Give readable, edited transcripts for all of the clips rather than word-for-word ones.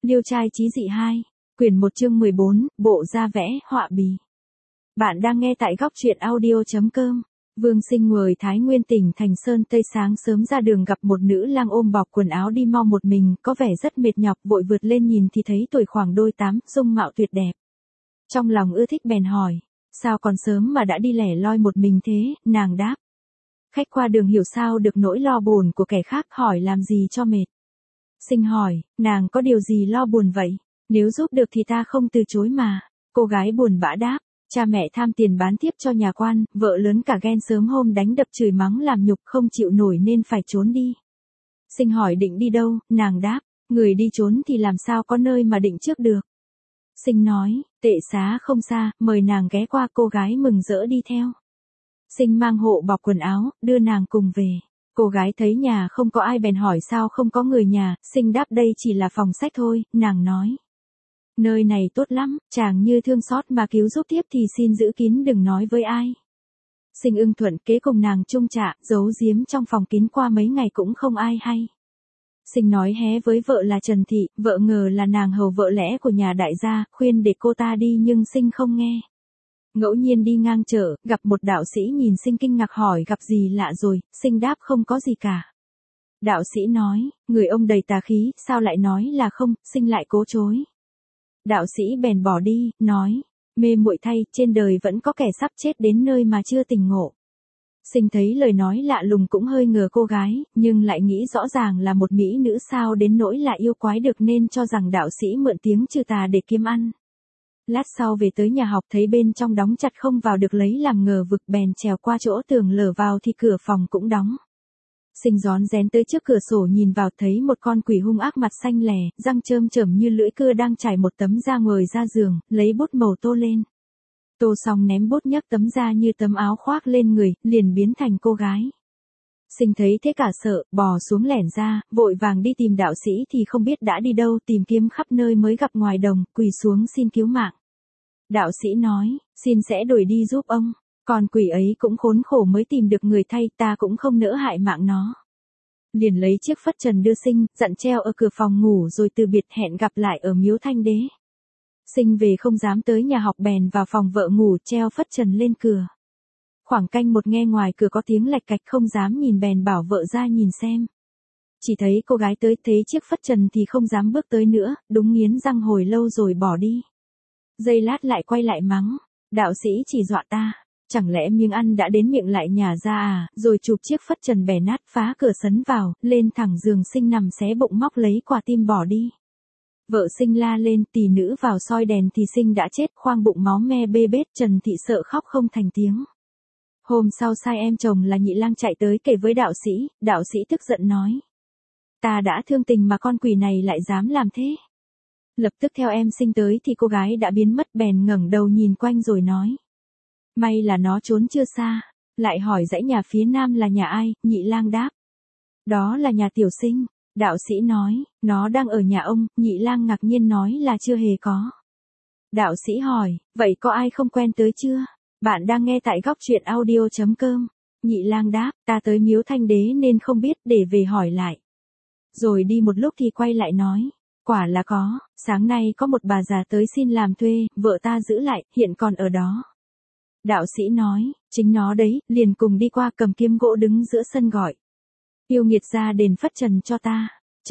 Liêu trai chí dị 2, quyển 1 chương 14, bộ da vẽ, họa bì. Bạn đang nghe tại góc truyện audio.com. Vương Sinh ngồi Thái Nguyên tỉnh Thành Sơn Tây sáng sớm ra đường gặp một nữ lang ôm bọc quần áo đi mau một mình, có vẻ rất mệt nhọc, vội vượt lên nhìn thì thấy tuổi khoảng đôi 8, dung mạo tuyệt đẹp. Trong lòng ưa thích bèn hỏi, sao còn sớm mà đã đi lẻ loi một mình thế, nàng đáp. Khách qua đường hiểu sao được nỗi lo buồn của kẻ khác, hỏi làm gì cho mệt. Sinh hỏi, nàng có điều gì lo buồn vậy? Nếu giúp được thì ta không từ chối mà. Cô gái buồn bã đáp, cha mẹ tham tiền bán thiếp cho nhà quan, vợ lớn cả ghen sớm hôm đánh đập chửi mắng làm nhục không chịu nổi nên phải trốn đi. Sinh hỏi định đi đâu, nàng đáp, người đi trốn thì làm sao có nơi mà định trước được. Sinh nói, tệ xá không xa, mời nàng ghé qua. Cô gái mừng rỡ đi theo. Sinh mang hộ bọc quần áo, đưa nàng cùng về. Cô gái thấy nhà không có ai bèn hỏi sao không có người nhà. Sinh đáp đây chỉ là phòng sách thôi. Nàng nói, nơi này tốt lắm, chàng như thương xót mà cứu giúp tiếp thì xin giữ kín đừng nói với ai. Sinh ưng thuận, kế cùng nàng chung trạ, giấu giếm trong phòng kín qua mấy ngày cũng không ai hay. Sinh nói hé với vợ là Trần Thị, vợ ngờ là nàng hầu vợ lẽ của nhà đại gia, khuyên để cô ta đi nhưng Sinh không nghe. Ngẫu nhiên đi ngang chợ, gặp một đạo sĩ nhìn Sinh kinh ngạc hỏi gặp gì lạ rồi. Sinh đáp không có gì cả. Đạo sĩ nói, người ông đầy tà khí, sao lại nói là không. Sinh lại cố chối. Đạo sĩ bèn bỏ đi, nói, mê muội thay, trên đời vẫn có kẻ sắp chết đến nơi mà chưa tỉnh ngộ. Sinh thấy lời nói lạ lùng cũng hơi ngờ cô gái, nhưng lại nghĩ rõ ràng là một mỹ nữ sao đến nỗi lại yêu quái được nên cho rằng đạo sĩ mượn tiếng trừ tà để kiếm ăn. Lát sau về tới nhà học thấy bên trong đóng chặt không vào được lấy làm ngờ vực bèn trèo qua chỗ tường lở vào thì cửa phòng cũng đóng. Sinh rón rén tới trước cửa sổ nhìn vào thấy một con quỷ hung ác mặt xanh lè, răng chơm chởm như lưỡi cưa đang trải một tấm da ngồi ra giường, lấy bút màu tô lên. Tô xong ném bút nhấc tấm da như tấm áo khoác lên người, liền biến thành cô gái. Sinh thấy thế cả sợ, bò xuống lẻn ra, vội vàng đi tìm đạo sĩ thì không biết đã đi đâu, tìm kiếm khắp nơi mới gặp ngoài đồng, quỳ xuống xin cứu mạng. Đạo sĩ nói, xin sẽ đuổi đi giúp ông, còn quỷ ấy cũng khốn khổ mới tìm được người thay, ta cũng không nỡ hại mạng nó. Liền lấy chiếc phất trần đưa Sinh, dặn treo ở cửa phòng ngủ rồi từ biệt hẹn gặp lại ở miếu Thanh Đế. Sinh về không dám tới nhà học bèn vào phòng vợ ngủ treo phất trần lên cửa. Khoảng canh một nghe ngoài cửa có tiếng lạch cạch không dám nhìn bèn bảo vợ ra nhìn xem. Chỉ thấy cô gái tới thấy chiếc phất trần thì không dám bước tới nữa, đúng nghiến răng hồi lâu rồi bỏ đi. Giây lát lại quay lại mắng, đạo sĩ chỉ dọa ta, chẳng lẽ miếng ăn đã đến miệng lại nhả ra à, rồi chụp chiếc phất trần bẻ nát phá cửa sấn vào, lên thẳng giường Sinh nằm xé bụng móc lấy quả tim bỏ đi. Vợ Sinh la lên, tỳ nữ vào soi đèn thì Sinh đã chết, khoang bụng máu me bê bết. Trần Thị sợ khóc không thành tiếng. Hôm sau sai em chồng là Nhị Lang chạy tới kể với đạo sĩ tức giận nói. Ta đã thương tình mà con quỷ này lại dám làm thế. Lập tức theo em Sinh tới thì cô gái đã biến mất bèn ngẩng đầu nhìn quanh rồi nói. May là nó trốn chưa xa, lại hỏi dãy nhà phía nam là nhà ai, Nhị Lang đáp. Đó là nhà tiểu Sinh. Đạo sĩ nói, nó đang ở nhà ông. Nhị Lang ngạc nhiên nói là chưa hề có. Đạo sĩ hỏi, vậy có ai không quen tới chưa? Bạn đang nghe tại góc truyện audio.com. Nhị Lang đáp, ta tới miếu Thanh Đế nên không biết, để về hỏi lại. Rồi đi một lúc thì quay lại nói, quả là có, sáng nay có một bà già tới xin làm thuê, vợ ta giữ lại, hiện còn ở đó. Đạo sĩ nói, chính nó đấy, liền cùng đi qua cầm kiếm gỗ đứng giữa sân gọi. Yêu nghiệt ra đền phất trần cho ta.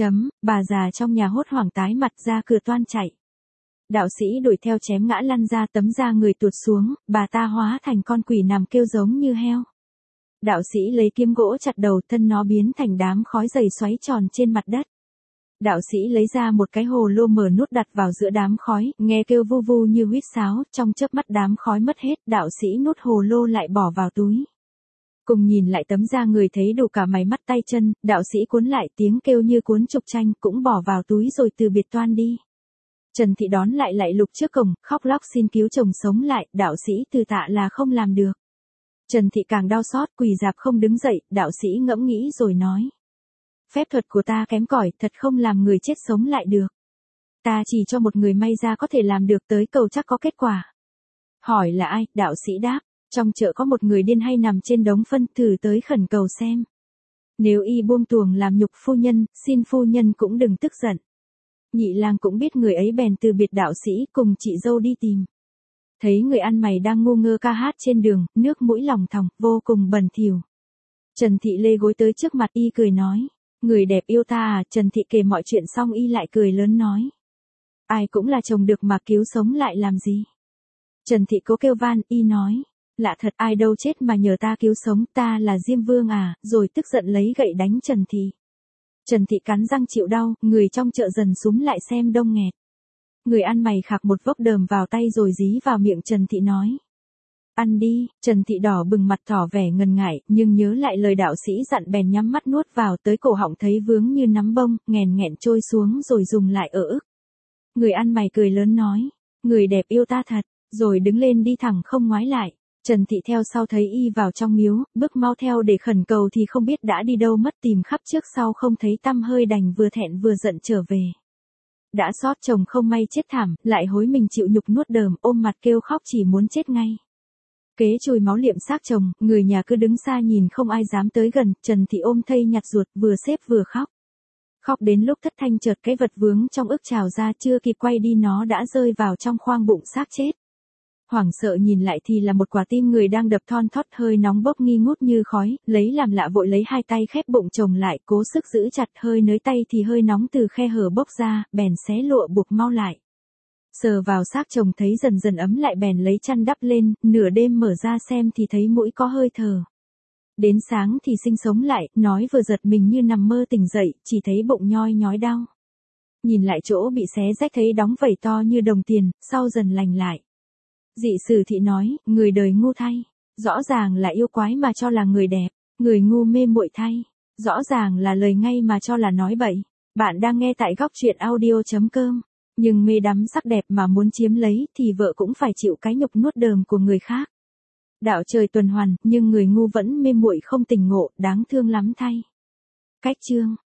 Bà già trong nhà hốt hoảng tái mặt ra cửa toan chạy. Đạo sĩ đuổi theo chém ngã lăn ra tấm da người tuột xuống, bà ta hóa thành con quỷ nằm kêu giống như heo. Đạo sĩ lấy kiếm gỗ chặt đầu thân nó biến thành đám khói dày xoáy tròn trên mặt đất. Đạo sĩ lấy ra một cái hồ lô mở nút đặt vào giữa đám khói, nghe kêu vu vu như huýt sáo, trong chớp mắt đám khói mất hết, đạo sĩ nút hồ lô lại bỏ vào túi. Cùng nhìn lại tấm da người thấy đủ cả mày mắt tay chân, đạo sĩ cuốn lại tiếng kêu như cuốn trục tranh cũng bỏ vào túi rồi từ biệt toan đi. Trần Thị đón lại lục trước cổng, khóc lóc xin cứu chồng sống lại, đạo sĩ từ tạ là không làm được. Trần Thị càng đau xót quỳ rạp không đứng dậy, đạo sĩ ngẫm nghĩ rồi nói. Phép thuật của ta kém cỏi, thật không làm người chết sống lại được. Ta chỉ cho một người may ra có thể làm được, tới cầu chắc có kết quả. Hỏi là ai, đạo sĩ đáp. Trong chợ có một người điên hay nằm trên đống phân, thử tới khẩn cầu xem. Nếu y buông tuồng làm nhục phu nhân, xin phu nhân cũng đừng tức giận. Nhị lang cũng biết người ấy bèn từ biệt đạo sĩ cùng chị dâu đi tìm. Thấy người ăn mày đang ngu ngơ ca hát trên đường, nước mũi lòng thòng, vô cùng bẩn thỉu. Trần Thị lê gối tới trước mặt y cười nói. Người đẹp yêu ta à? Trần Thị kể mọi chuyện xong y lại cười lớn nói. Ai cũng là chồng được mà cứu sống lại làm gì? Trần Thị cố kêu van, y nói. Lạ thật, ai đâu chết mà nhờ ta cứu sống, ta là Diêm Vương à, rồi tức giận lấy gậy đánh Trần Thị. Trần Thị cắn răng chịu đau, người trong chợ dần súm lại xem đông nghẹt. Người ăn mày khạc một vốc đờm vào tay rồi dí vào miệng Trần Thị nói. Ăn đi. Trần Thị đỏ bừng mặt tỏ vẻ ngần ngại, nhưng nhớ lại lời đạo sĩ dặn bèn nhắm mắt nuốt vào, tới cổ họng thấy vướng như nắm bông, nghèn nghẹn trôi xuống rồi dùng lại ở ức. Người ăn mày cười lớn nói. Người đẹp yêu ta thật, rồi đứng lên đi thẳng không ngoái lại. Trần Thị theo sau thấy y vào trong miếu, bước mau theo để khẩn cầu thì không biết đã đi đâu mất, tìm khắp trước sau không thấy tăm hơi, đành vừa thẹn vừa giận trở về. Đã xót chồng không may chết thảm, lại hối mình chịu nhục nuốt đờm, ôm mặt kêu khóc chỉ muốn chết ngay. Kế chùi máu liệm xác chồng, người nhà cứ đứng xa nhìn không ai dám tới gần, Trần Thị ôm thây nhặt ruột, vừa xếp vừa khóc. Khóc đến lúc thất thanh chợt cái vật vướng trong ức trào ra, chưa kịp quay đi nó đã rơi vào trong khoang bụng xác chết. Hoảng sợ nhìn lại thì là một quả tim người đang đập thon thót, hơi nóng bốc nghi ngút như khói, lấy làm lạ vội lấy hai tay khép bụng chồng lại, cố sức giữ chặt, hơi nới tay thì hơi nóng từ khe hở bốc ra, bèn xé lụa buộc mau lại. Sờ vào xác chồng thấy dần dần ấm lại, bèn lấy chăn đắp lên, nửa đêm mở ra xem thì thấy mũi có hơi thở. Đến sáng thì sinh sống lại, nói vừa giật mình như nằm mơ tỉnh dậy, chỉ thấy bụng nhoi nhói đau. Nhìn lại chỗ bị xé rách thấy đóng vảy to như đồng tiền, sau dần lành lại. Dị Sử Thị nói, người đời ngu thay, rõ ràng là yêu quái mà cho là người đẹp, người ngu mê muội thay, rõ ràng là lời ngay mà cho là nói bậy. Bạn đang nghe tại góc truyện audio.com, nhưng mê đắm sắc đẹp mà muốn chiếm lấy thì vợ cũng phải chịu cái nhục nuốt đờm của người khác. Đạo trời tuần hoàn, nhưng người ngu vẫn mê muội không tỉnh ngộ, đáng thương lắm thay. Cách chương